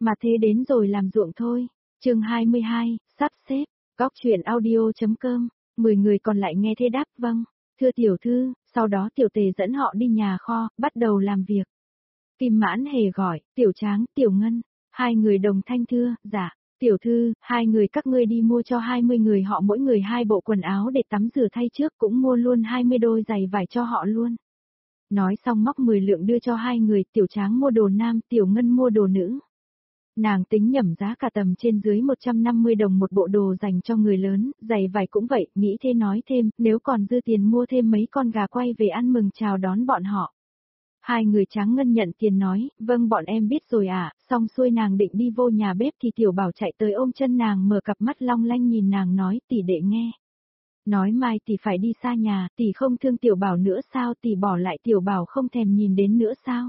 mà thế đến rồi làm ruộng thôi. Chương 22, sắp xếp, góc truyện audio.com, 10 người còn lại nghe thế đáp vâng, thưa tiểu thư, sau đó tiểu tề dẫn họ đi nhà kho, bắt đầu làm việc. Kim Mãn Hề gọi, tiểu Tráng, tiểu Ngân, hai người đồng thanh thưa, dạ, tiểu thư, hai người các ngươi đi mua cho 20 người họ mỗi người 2 bộ quần áo để tắm rửa thay trước, cũng mua luôn 20 đôi giày vải cho họ luôn. Nói xong móc 10 lượng đưa cho hai người, tiểu Tráng mua đồ nam, tiểu Ngân mua đồ nữ. Nàng tính nhẩm giá cả tầm trên dưới 150 đồng một bộ đồ dành cho người lớn, giày vải cũng vậy, nghĩ thế nói thêm, nếu còn dư tiền mua thêm mấy con gà quay về ăn mừng chào đón bọn họ. Hai người Tráng Ngân nhận tiền nói, vâng bọn em biết rồi ạ, xong xuôi nàng định đi vô nhà bếp thì tiểu bảo chạy tới ôm chân nàng mở cặp mắt long lanh nhìn nàng nói, tỷ đệ nghe. Nói mai tỷ phải đi xa nhà, tỷ không thương tiểu bảo nữa sao, tỷ bỏ lại tiểu bảo không thèm nhìn đến nữa sao.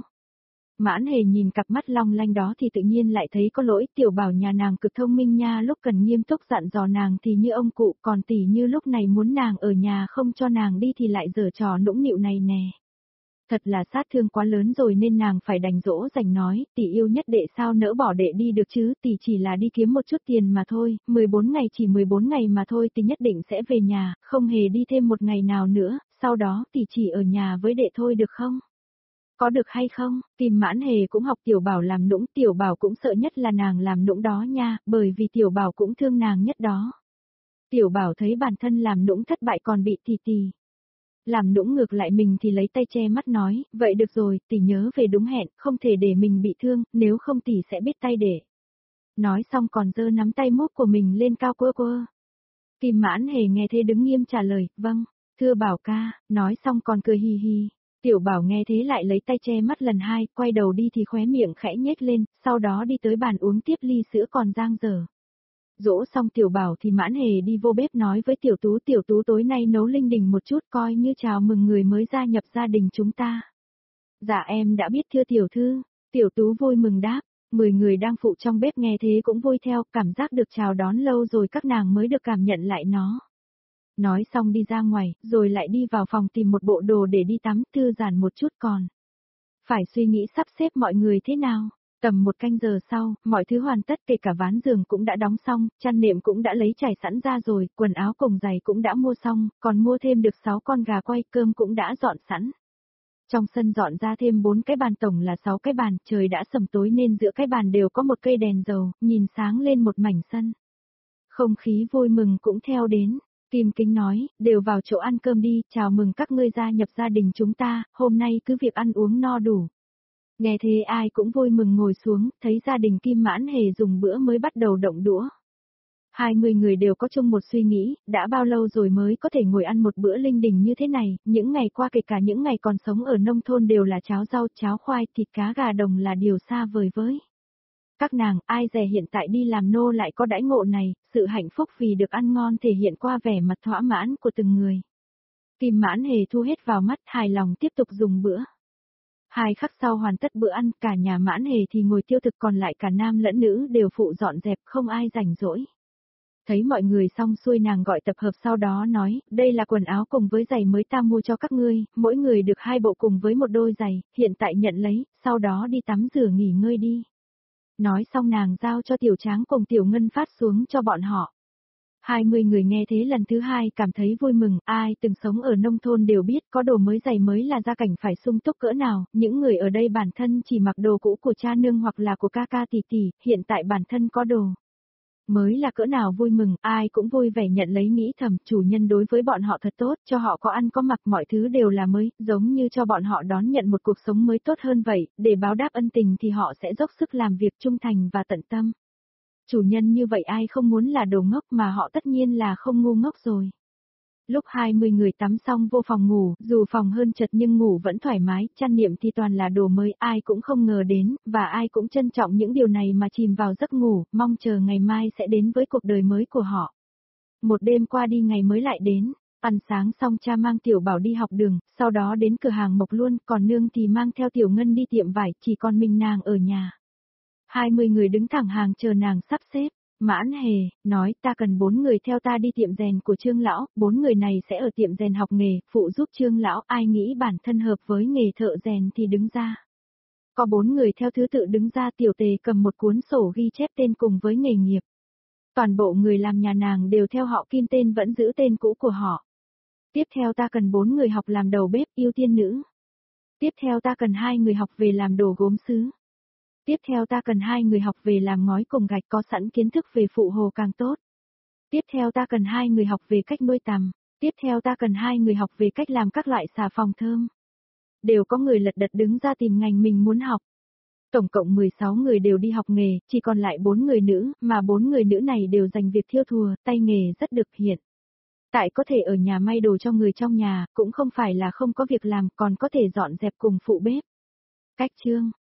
Mãn Hề nhìn cặp mắt long lanh đó thì tự nhiên lại thấy có lỗi, tiểu bảo nhà nàng cực thông minh nha, lúc cần nghiêm túc dặn dò nàng thì như ông cụ, còn tỷ như lúc này muốn nàng ở nhà không cho nàng đi thì lại giở trò nũng nịu này nè. Thật là sát thương quá lớn rồi nên nàng phải đành dỗ dành nói, tỷ yêu nhất đệ sao nỡ bỏ đệ đi được chứ, tỷ chỉ là đi kiếm một chút tiền mà thôi, 14 ngày chỉ 14 ngày mà thôi, tỷ nhất định sẽ về nhà, không hề đi thêm một ngày nào nữa, sau đó tỷ chỉ ở nhà với đệ thôi được không? Có được hay không? Kim Mãn Hề cũng học tiểu bảo làm nũng, tiểu bảo cũng sợ nhất là nàng làm nũng đó nha, bởi vì tiểu bảo cũng thương nàng nhất đó. Tiểu bảo thấy bản thân làm nũng thất bại còn bị tỷ làm nũng ngược lại mình thì lấy tay che mắt nói, vậy được rồi, tỷ nhớ về đúng hẹn, không thể để mình bị thương, nếu không tỷ sẽ biết tay để. Nói xong còn giơ nắm tay mốt của mình lên cao quơ quơ. Kim Mãn Hề nghe thế đứng nghiêm trả lời, vâng, thưa bảo ca, nói xong còn cười hì hì. Tiểu bảo nghe thế lại lấy tay che mắt lần hai, quay đầu đi thì khóe miệng khẽ nhếch lên, sau đó đi tới bàn uống tiếp ly sữa còn dang dở. Dỗ xong tiểu bảo thì Mãn Hề đi vô bếp nói với tiểu tú tối nay nấu linh đình một chút coi như chào mừng người mới gia nhập gia đình chúng ta. Dạ em đã biết thưa tiểu thư, tiểu tú vui mừng đáp, 10 người đang phụ trong bếp nghe thế cũng vui theo, cảm giác được chào đón lâu rồi các nàng mới được cảm nhận lại nó. Nói xong đi ra ngoài, rồi lại đi vào phòng tìm một bộ đồ để đi tắm, thư giãn một chút còn. Phải suy nghĩ sắp xếp mọi người thế nào. Tầm 1 canh giờ sau, mọi thứ hoàn tất kể cả ván giường cũng đã đóng xong, chăn nệm cũng đã lấy trải sẵn ra rồi, quần áo cùng giày cũng đã mua xong, còn mua thêm được 6 con gà quay, cơm cũng đã dọn sẵn. Trong sân dọn ra thêm 4 cái bàn tổng là 6 cái bàn, trời đã sầm tối nên giữa cái bàn đều có một cây đèn dầu, nhìn sáng lên một mảnh sân. Không khí vui mừng cũng theo đến. Kim Kính nói, đều vào chỗ ăn cơm đi, chào mừng các ngươi gia nhập gia đình chúng ta, hôm nay cứ việc ăn uống no đủ. Nghe thế ai cũng vui mừng ngồi xuống, thấy gia đình Kim Mãn Hề dùng bữa mới bắt đầu động đũa. 20 người đều có chung một suy nghĩ, đã bao lâu rồi mới có thể ngồi ăn một bữa linh đình như thế này, những ngày qua kể cả những ngày còn sống ở nông thôn đều là cháo rau, cháo khoai, thịt cá gà đồng là điều xa vời với. Các nàng, ai dè hiện tại đi làm nô lại có đãi ngộ này, sự hạnh phúc vì được ăn ngon thể hiện qua vẻ mặt thỏa mãn của từng người. Kim Mãn Hề thu hết vào mắt, hài lòng tiếp tục dùng bữa. 2 khắc sau hoàn tất bữa ăn, cả nhà Mãn Hề thì ngồi tiêu thực còn lại cả nam lẫn nữ đều phụ dọn dẹp không ai rảnh rỗi. Thấy mọi người xong xuôi nàng gọi tập hợp sau đó nói, đây là quần áo cùng với giày mới ta mua cho các ngươi, mỗi người được 2 bộ cùng với một đôi giày, hiện tại nhận lấy, sau đó đi tắm rửa nghỉ ngơi đi. Nói xong nàng giao cho tiểu Tráng cùng tiểu Ngân phát xuống cho bọn họ. 20 người nghe thế lần thứ 2 cảm thấy vui mừng, ai từng sống ở nông thôn đều biết có đồ mới giày mới là gia cảnh phải sung túc cỡ nào, những người ở đây bản thân chỉ mặc đồ cũ của cha nương hoặc là của ca ca tỷ tỷ, hiện tại bản thân có đồ mới là cỡ nào vui mừng, ai cũng vui vẻ nhận lấy nghĩ thầm, chủ nhân đối với bọn họ thật tốt, cho họ có ăn có mặc mọi thứ đều là mới, giống như cho bọn họ đón nhận một cuộc sống mới tốt hơn vậy, để báo đáp ân tình thì họ sẽ dốc sức làm việc trung thành và tận tâm. Chủ nhân như vậy ai không muốn là đồ ngốc mà họ tất nhiên là không ngu ngốc rồi. Lúc 20 người tắm xong vô phòng ngủ, dù phòng hơn chật nhưng ngủ vẫn thoải mái, chăn niệm thì toàn là đồ mới, ai cũng không ngờ đến, và ai cũng trân trọng những điều này mà chìm vào giấc ngủ, mong chờ ngày mai sẽ đến với cuộc đời mới của họ. Một đêm qua đi ngày mới lại đến, ăn sáng xong cha mang tiểu bảo đi học đường, sau đó đến cửa hàng mộc luôn, còn nương thì mang theo tiểu Ngân đi tiệm vải, chỉ còn mình nàng ở nhà. 20 người đứng thẳng hàng chờ nàng sắp xếp. Mãn Hề, nói ta cần 4 người theo ta đi tiệm rèn của Trương Lão, 4 người này sẽ ở tiệm rèn học nghề, phụ giúp Trương Lão, ai nghĩ bản thân hợp với nghề thợ rèn thì đứng ra. Có 4 người theo thứ tự đứng ra, tiểu tề cầm một cuốn sổ ghi chép tên cùng với nghề nghiệp. Toàn bộ người làm nhà nàng đều theo họ Kim, tên vẫn giữ tên cũ của họ. Tiếp theo ta cần 4 người học làm đầu bếp, ưu tiên nữ. Tiếp theo ta cần 2 người học về làm đồ gốm sứ. Tiếp theo ta cần 2 người học về làm ngói cùng gạch, có sẵn kiến thức về phụ hồ càng tốt. Tiếp theo ta cần 2 người học về cách nuôi tằm. Tiếp theo ta cần 2 người học về cách làm các loại xà phòng thơm. Đều có người lật đật đứng ra tìm ngành mình muốn học. Tổng cộng 16 người đều đi học nghề, chỉ còn lại 4 người nữ, mà 4 người nữ này đều dành việc thiêu thùa, tay nghề rất được hiện. Tại có thể ở nhà may đồ cho người trong nhà, cũng không phải là không có việc làm, còn có thể dọn dẹp cùng phụ bếp. Cách chương